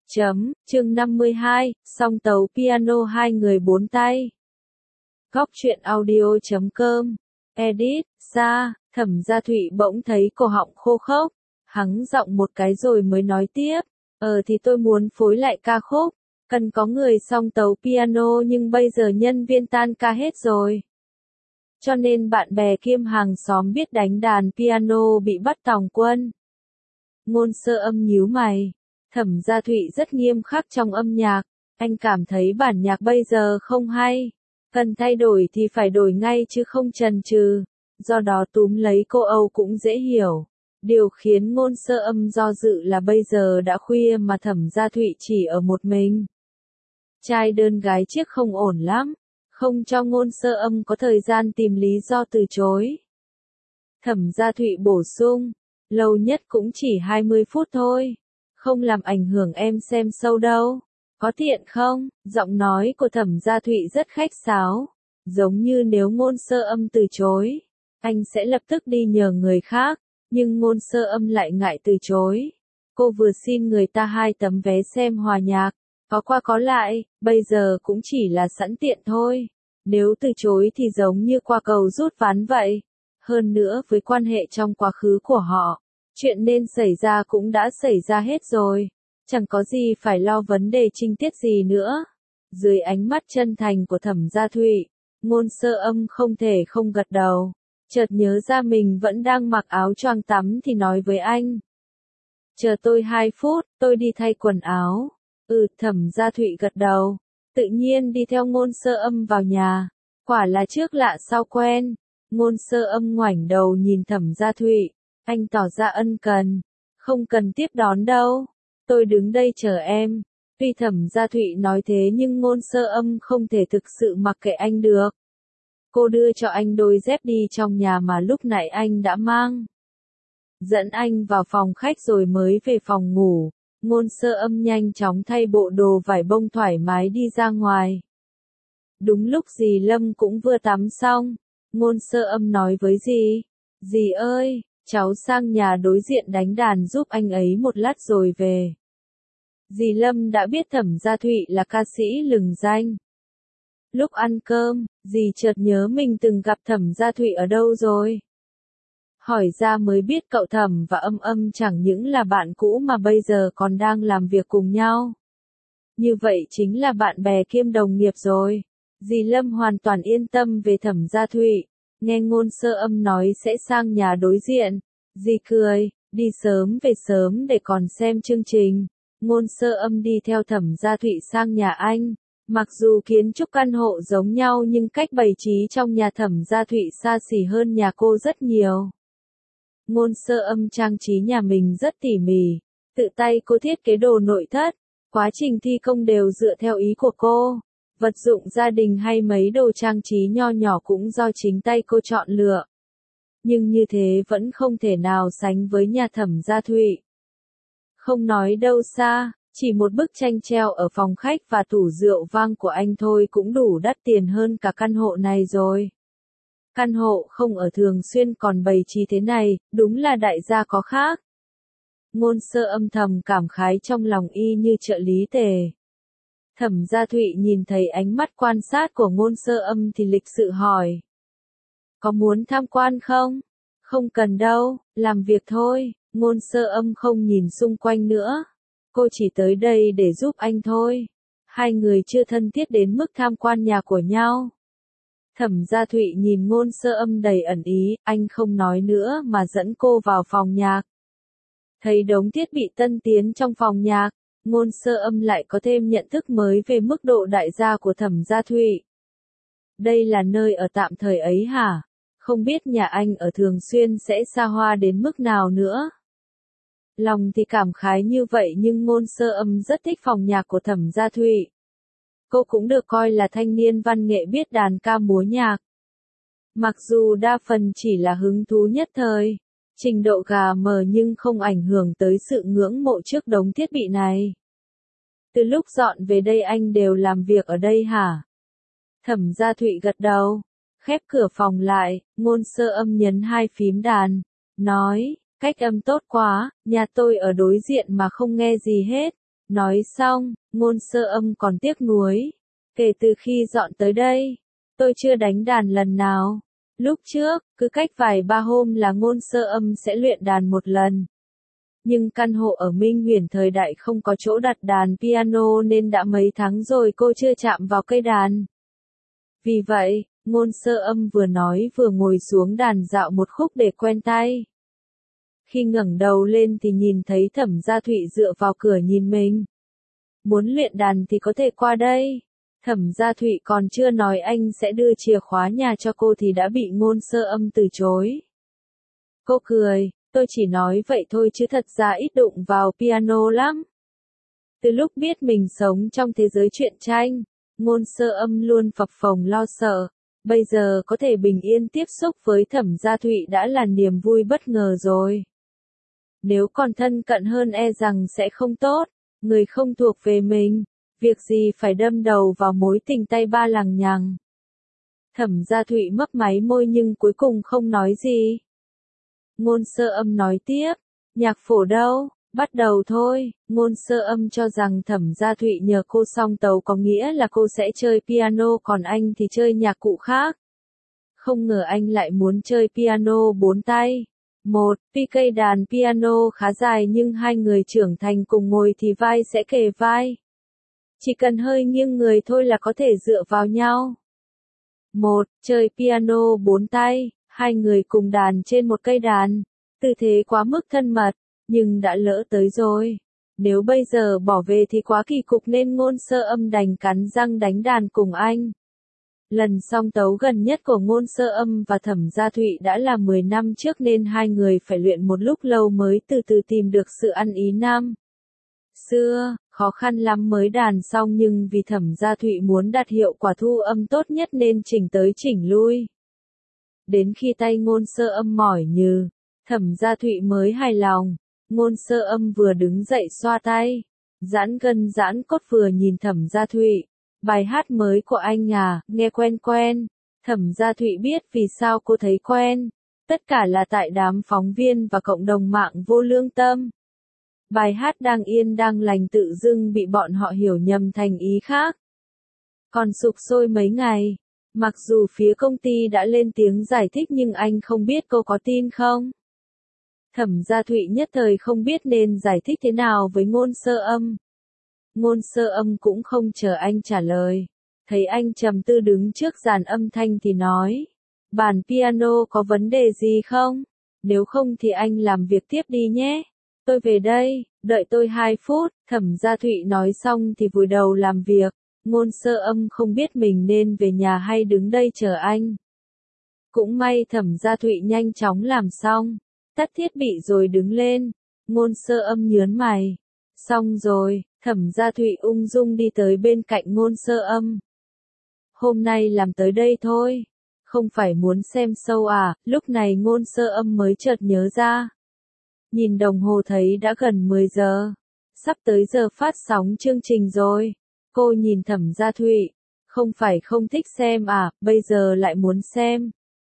Chương 52, song tấu piano hai người bốn tay. Góc truyện audio.com. Edit, Sa, Thẩm Gia Thụy bỗng thấy cổ họng khô khốc, hắng giọng một cái rồi mới nói tiếp. Thì tôi muốn phối lại ca khúc, cần có người song tấu piano nhưng bây giờ nhân viên tan ca hết rồi. Cho nên bạn bè kiêm hàng xóm biết đánh đàn piano bị bắt tòng quân. Ngôn Sơ Âm nhíu mày. Thẩm Gia Thụy rất nghiêm khắc trong âm nhạc, anh cảm thấy bản nhạc bây giờ không hay, cần thay đổi thì phải đổi ngay chứ không chần chừ, do đó túm lấy cô Âu cũng dễ hiểu. Điều khiến Ngôn Sơ Âm do dự là bây giờ đã khuya mà Thẩm Gia Thụy chỉ ở một mình. Trai đơn gái chiếc không ổn lắm, không cho Ngôn Sơ Âm có thời gian tìm lý do từ chối. Thẩm Gia Thụy bổ sung, lâu nhất cũng chỉ 20 phút thôi. Không làm ảnh hưởng em xem show đâu. Có tiện không? Giọng nói của Thẩm Gia Thụy rất khách sáo. Giống như nếu Ngôn Sơ Âm từ chối, anh sẽ lập tức đi nhờ người khác. Nhưng Ngôn Sơ Âm lại ngại từ chối. Cô vừa xin người ta 2 tấm vé xem hòa nhạc. Có qua có lại, bây giờ cũng chỉ là sẵn tiện thôi. Nếu từ chối thì giống như qua cầu rút ván vậy. Hơn nữa với quan hệ trong quá khứ của họ, chuyện nên xảy ra cũng đã xảy ra hết rồi, chẳng có gì phải lo vấn đề trinh tiết gì nữa. Dưới ánh mắt chân thành của Thẩm Gia Thụy, Ngôn Sơ Âm không thể không gật đầu, chợt nhớ ra mình vẫn đang mặc áo choàng tắm thì nói với anh. Chờ tôi 2 phút, tôi đi thay quần áo. Thẩm Gia Thụy gật đầu, tự nhiên đi theo Ngôn Sơ Âm vào nhà, quả là trước lạ sau quen. Ngôn Sơ Âm ngoảnh đầu nhìn Thẩm Gia Thụy. Anh tỏ ra ân cần. Không cần tiếp đón đâu. Tôi đứng đây chờ em. Tuy Thẩm Gia Thụy nói thế nhưng Ngôn Sơ Âm không thể thực sự mặc kệ anh được. Cô đưa cho anh đôi dép đi trong nhà mà lúc nãy anh đã mang. Dẫn anh vào phòng khách rồi mới về phòng ngủ. Ngôn Sơ Âm nhanh chóng thay bộ đồ vải bông thoải mái đi ra ngoài. Đúng lúc dì Lâm cũng vừa tắm xong. Ngôn Sơ Âm nói với dì. Dì ơi! Cháu sang nhà đối diện đánh đàn giúp anh ấy một lát rồi về. Dì Lâm đã biết Thẩm Gia Thụy là ca sĩ lừng danh. Lúc ăn cơm, dì chợt nhớ mình từng gặp Thẩm Gia Thụy ở đâu rồi. Hỏi ra mới biết cậu Thẩm và Âm Âm chẳng những là bạn cũ mà bây giờ còn đang làm việc cùng nhau. Như vậy chính là bạn bè kiêm đồng nghiệp rồi. Dì Lâm hoàn toàn yên tâm về Thẩm Gia Thụy. Nghe Ngôn Sơ Âm nói sẽ sang nhà đối diện, dì cười, đi sớm về sớm để còn xem chương trình. Ngôn Sơ Âm đi theo Thẩm Gia Thụy sang nhà anh. Mặc dù kiến trúc căn hộ giống nhau nhưng cách bày trí trong nhà Thẩm Gia Thụy xa xỉ hơn nhà cô rất nhiều. Ngôn Sơ Âm trang trí nhà mình rất tỉ mỉ, tự tay cô thiết kế đồ nội thất, quá trình thi công đều dựa theo ý của cô. Vật dụng gia đình hay mấy đồ trang trí nho nhỏ cũng do chính tay cô chọn lựa. Nhưng như thế vẫn không thể nào sánh với nhà Thẩm Gia Thụy. Không nói đâu xa, chỉ một bức tranh treo ở phòng khách và tủ rượu vang của anh thôi cũng đủ đắt tiền hơn cả căn hộ này rồi. Căn hộ không ở Thường Xuyên còn bày trí thế này, đúng là đại gia có khác. Ngôn Sơ Âm thầm cảm khái trong lòng y như trợ lý tề. Thẩm Gia Thụy nhìn thấy ánh mắt quan sát của Ngôn Sơ Âm thì lịch sự hỏi. Có muốn tham quan không? Không cần đâu, làm việc thôi. Ngôn Sơ Âm không nhìn xung quanh nữa. Cô chỉ tới đây để giúp anh thôi. Hai người chưa thân thiết đến mức tham quan nhà của nhau. Thẩm Gia Thụy nhìn Ngôn Sơ Âm đầy ẩn ý, anh không nói nữa mà dẫn cô vào phòng nhạc. Thấy đống thiết bị tân tiến trong phòng nhạc, Ngôn Sơ Âm lại có thêm nhận thức mới về mức độ đại gia của Thẩm Gia Thụy. Đây là nơi ở tạm thời ấy hả? Không biết nhà anh ở Thường Xuyên sẽ xa hoa đến mức nào nữa? Lòng thì cảm khái như vậy nhưng Ngôn Sơ Âm rất thích phòng nhạc của Thẩm Gia Thụy. Cô cũng được coi là thanh niên văn nghệ biết đàn ca múa nhạc. Mặc dù đa phần chỉ là hứng thú nhất thời, trình độ gà mờ nhưng không ảnh hưởng tới sự ngưỡng mộ trước đống thiết bị này. Từ lúc dọn về đây anh đều làm việc ở đây hả? Thẩm Gia Thụy gật đầu, khép cửa phòng lại, Ngôn Sơ Âm nhấn 2 phím đàn, nói, cách âm tốt quá, nhà tôi ở đối diện mà không nghe gì hết. Nói xong, Ngôn Sơ Âm còn tiếc nuối. Kể từ khi dọn tới đây, tôi chưa đánh đàn lần nào. Lúc trước, cứ cách vài ba hôm là Ngôn Sơ Âm sẽ luyện đàn một lần. Nhưng căn hộ ở Minh Huyền thời đại không có chỗ đặt đàn piano nên đã mấy tháng rồi cô chưa chạm vào cây đàn. Vì vậy, Ngôn Sơ Âm vừa nói vừa ngồi xuống đàn dạo một khúc để quen tay. Khi ngẩng đầu lên thì nhìn thấy Thẩm Gia Thụy dựa vào cửa nhìn mình. Muốn luyện đàn thì có thể qua đây. Thẩm Gia Thụy còn chưa nói anh sẽ đưa chìa khóa nhà cho cô thì đã bị Ngôn Sơ Âm từ chối. Cô cười, tôi chỉ nói vậy thôi chứ thật ra ít đụng vào piano lắm. Từ lúc biết mình sống trong thế giới truyện tranh, Ngôn Sơ Âm luôn phập phồng lo sợ. Bây giờ có thể bình yên tiếp xúc với Thẩm Gia Thụy đã là niềm vui bất ngờ rồi. Nếu còn thân cận hơn e rằng sẽ không tốt, người không thuộc về mình, việc gì phải đâm đầu vào mối tình tay ba lằng nhằng. Thẩm Gia Thụy mấp máy môi nhưng cuối cùng không nói gì. Ngôn Sơ Âm nói tiếp, nhạc phổ đâu, bắt đầu thôi. Ngôn Sơ Âm cho rằng Thẩm Gia Thụy nhờ cô song tấu có nghĩa là cô sẽ chơi piano còn anh thì chơi nhạc cụ khác. Không ngờ anh lại muốn chơi piano bốn tay. Một, tuy cây đàn piano khá dài nhưng hai người trưởng thành cùng ngồi thì vai sẽ kề vai. Chỉ cần hơi nghiêng người thôi là có thể dựa vào nhau. Một, chơi piano bốn tay, hai người cùng đàn trên một cây đàn. Tư thế quá mức thân mật, nhưng đã lỡ tới rồi. Nếu bây giờ bỏ về thì quá kỳ cục nên Ngôn Sơ Âm đành cắn răng đánh đàn cùng anh. Lần song tấu gần nhất của Ngôn Sơ Âm và Thẩm Gia Thụy đã là 10 năm trước nên hai người phải luyện một lúc lâu mới từ từ tìm được sự ăn ý năm xưa, khó khăn lắm mới đàn xong nhưng vì Thẩm Gia Thụy muốn đạt hiệu quả thu âm tốt nhất nên chỉnh tới chỉnh lui. Đến khi tay Ngôn Sơ Âm mỏi nhừ, Thẩm Gia Thụy mới hài lòng. Ngôn Sơ Âm vừa đứng dậy xoa tay, giãn gân giãn cốt vừa nhìn Thẩm Gia Thụy. Bài hát mới của anh à, nghe quen quen. Thẩm Gia Thụy biết vì sao cô thấy quen. Tất cả là tại đám phóng viên và cộng đồng mạng vô lương tâm. Bài hát đang yên đang lành tự dưng bị bọn họ hiểu nhầm thành ý khác. Còn sục sôi mấy ngày. Mặc dù phía công ty đã lên tiếng giải thích nhưng anh không biết cô có tin không. Thẩm Gia Thụy nhất thời không biết nên giải thích thế nào với Ngôn Sơ Âm. Ngôn Sơ Âm cũng không chờ anh trả lời. Thấy anh trầm tư đứng trước dàn âm thanh thì nói. Bàn piano có vấn đề gì không? Nếu không thì anh làm việc tiếp đi nhé. Tôi về đây, đợi tôi 2 phút. Thẩm Gia Thụy nói xong thì vùi đầu làm việc. Ngôn Sơ Âm không biết mình nên về nhà hay đứng đây chờ anh. Cũng may Thẩm Gia Thụy nhanh chóng làm xong. Tắt thiết bị rồi đứng lên. Ngôn Sơ Âm nhớn mày. Xong rồi. Thẩm Gia Thụy ung dung đi tới bên cạnh Ngôn Sơ Âm. Hôm nay làm tới đây thôi. Không phải muốn xem show à, lúc này Ngôn Sơ Âm mới chợt nhớ ra. Nhìn đồng hồ thấy đã gần 10 giờ. Sắp tới giờ phát sóng chương trình rồi. Cô nhìn Thẩm Gia Thụy. Không phải không thích xem à, bây giờ lại muốn xem.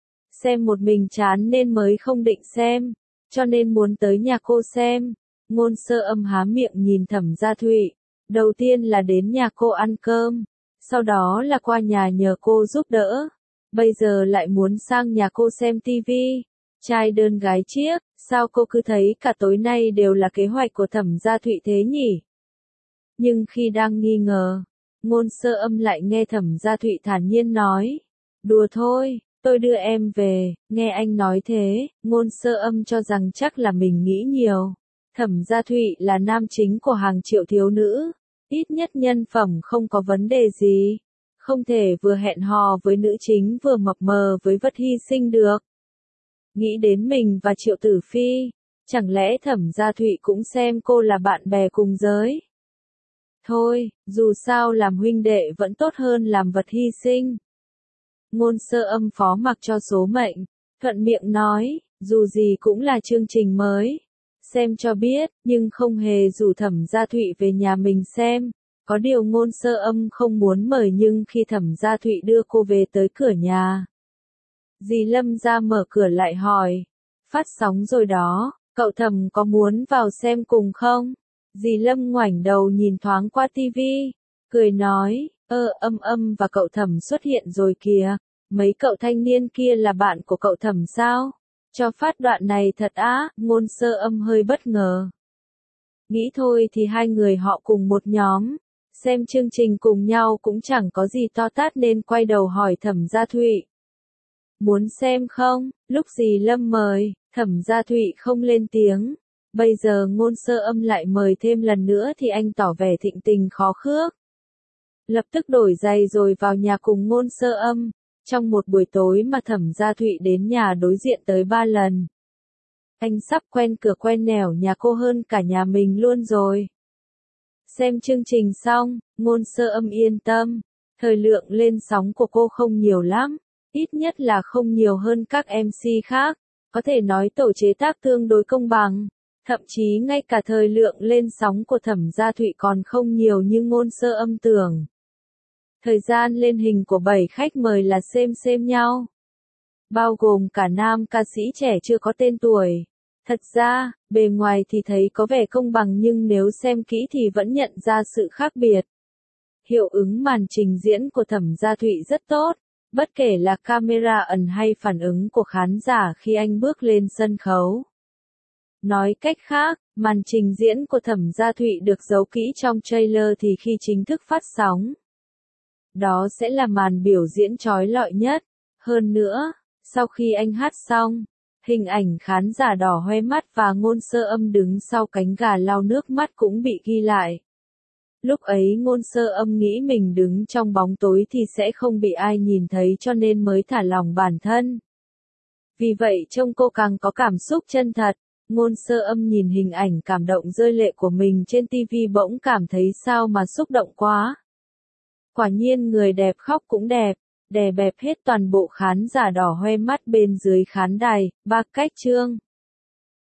Xem một mình chán nên mới không định xem. Cho nên muốn tới nhà cô xem. Ngôn Sơ Âm há miệng nhìn Thẩm Gia Thụy. Đầu tiên là đến nhà cô ăn cơm. Sau đó là qua nhà nhờ cô giúp đỡ. Bây giờ lại muốn sang nhà cô xem tivi. Trai đơn gái chiếc, sao cô cứ thấy cả tối nay đều là kế hoạch của Thẩm Gia Thụy thế nhỉ? Nhưng khi đang nghi ngờ, Ngôn Sơ Âm lại nghe Thẩm Gia Thụy thản nhiên nói. Đùa thôi, tôi đưa em về. Nghe anh nói thế, Ngôn Sơ Âm cho rằng chắc là mình nghĩ nhiều. Thẩm Gia Thụy là nam chính của hàng triệu thiếu nữ. Ít nhất nhân phẩm không có vấn đề gì. Không thể vừa hẹn hò với nữ chính vừa mập mờ với Vật Hy Sinh được. Nghĩ đến mình và Triệu Tử Phi. Chẳng lẽ Thẩm Gia Thụy cũng xem cô là bạn bè cùng giới? Thôi, dù sao làm huynh đệ vẫn tốt hơn làm vật hy sinh. Ngôn Sơ Âm phó mặc cho số mệnh. Thuận miệng nói, dù gì cũng là chương trình mới. Xem cho biết, nhưng không hề rủ Thẩm Gia Thụy về nhà mình xem. Có điều Ngôn Sơ Âm không muốn mời nhưng khi Thẩm Gia Thụy đưa cô về tới cửa nhà. Dì Lâm ra mở cửa lại hỏi. Phát sóng rồi đó, cậu Thẩm có muốn vào xem cùng không? Dì Lâm ngoảnh đầu nhìn thoáng qua tivi, cười nói, Âm và cậu Thẩm xuất hiện rồi kìa, mấy cậu thanh niên kia là bạn của cậu Thẩm sao? Cho phát đoạn này thật á, Ngôn Sơ Âm hơi bất ngờ. Nghĩ thôi thì hai người họ cùng một nhóm, xem chương trình cùng nhau cũng chẳng có gì to tát nên quay đầu hỏi Thẩm Gia Thụy. Muốn xem không? Lúc dì Lâm mời, Thẩm Gia Thụy không lên tiếng. Bây giờ Ngôn Sơ Âm lại mời thêm lần nữa thì anh tỏ vẻ thịnh tình khó khước. Lập tức đổi giày rồi vào nhà cùng Ngôn Sơ Âm. Trong một buổi tối mà Thẩm Gia Thụy đến nhà đối diện tới 3 lần. Anh sắp quen cửa quen nẻo nhà cô hơn cả nhà mình luôn rồi. Xem chương trình xong, Ngôn Sơ Âm yên tâm. Thời lượng lên sóng của cô không nhiều lắm. Ít nhất là không nhiều hơn các MC khác. Có thể nói tổ chế tác tương đối công bằng. Thậm chí ngay cả thời lượng lên sóng của Thẩm Gia Thụy còn không nhiều như Ngôn Sơ Âm tưởng. Thời gian lên hình của 7 khách mời là xem nhau. Bao gồm cả nam ca sĩ trẻ chưa có tên tuổi. Thật ra, bề ngoài thì thấy có vẻ công bằng nhưng nếu xem kỹ thì vẫn nhận ra sự khác biệt. Hiệu ứng màn trình diễn của Thẩm Gia Thụy rất tốt, bất kể là camera ẩn hay phản ứng của khán giả khi anh bước lên sân khấu. Nói cách khác, màn trình diễn của Thẩm Gia Thụy được giấu kỹ trong trailer thì khi chính thức phát sóng, đó sẽ là màn biểu diễn chói lọi nhất. Hơn nữa, sau khi anh hát xong, hình ảnh khán giả đỏ hoe mắt và Ngôn Sơ Âm đứng sau cánh gà lau nước mắt cũng bị ghi lại. Lúc ấy Ngôn Sơ Âm nghĩ mình đứng trong bóng tối thì sẽ không bị ai nhìn thấy cho nên mới thả lỏng bản thân. Vì vậy trông cô càng có cảm xúc chân thật. Ngôn Sơ Âm nhìn hình ảnh cảm động rơi lệ của mình trên TV bỗng cảm thấy sao mà xúc động quá. Quả nhiên người đẹp khóc cũng đẹp, đè bẹp hết toàn bộ khán giả đỏ hoe mắt bên dưới khán đài, Ba Cách Chương.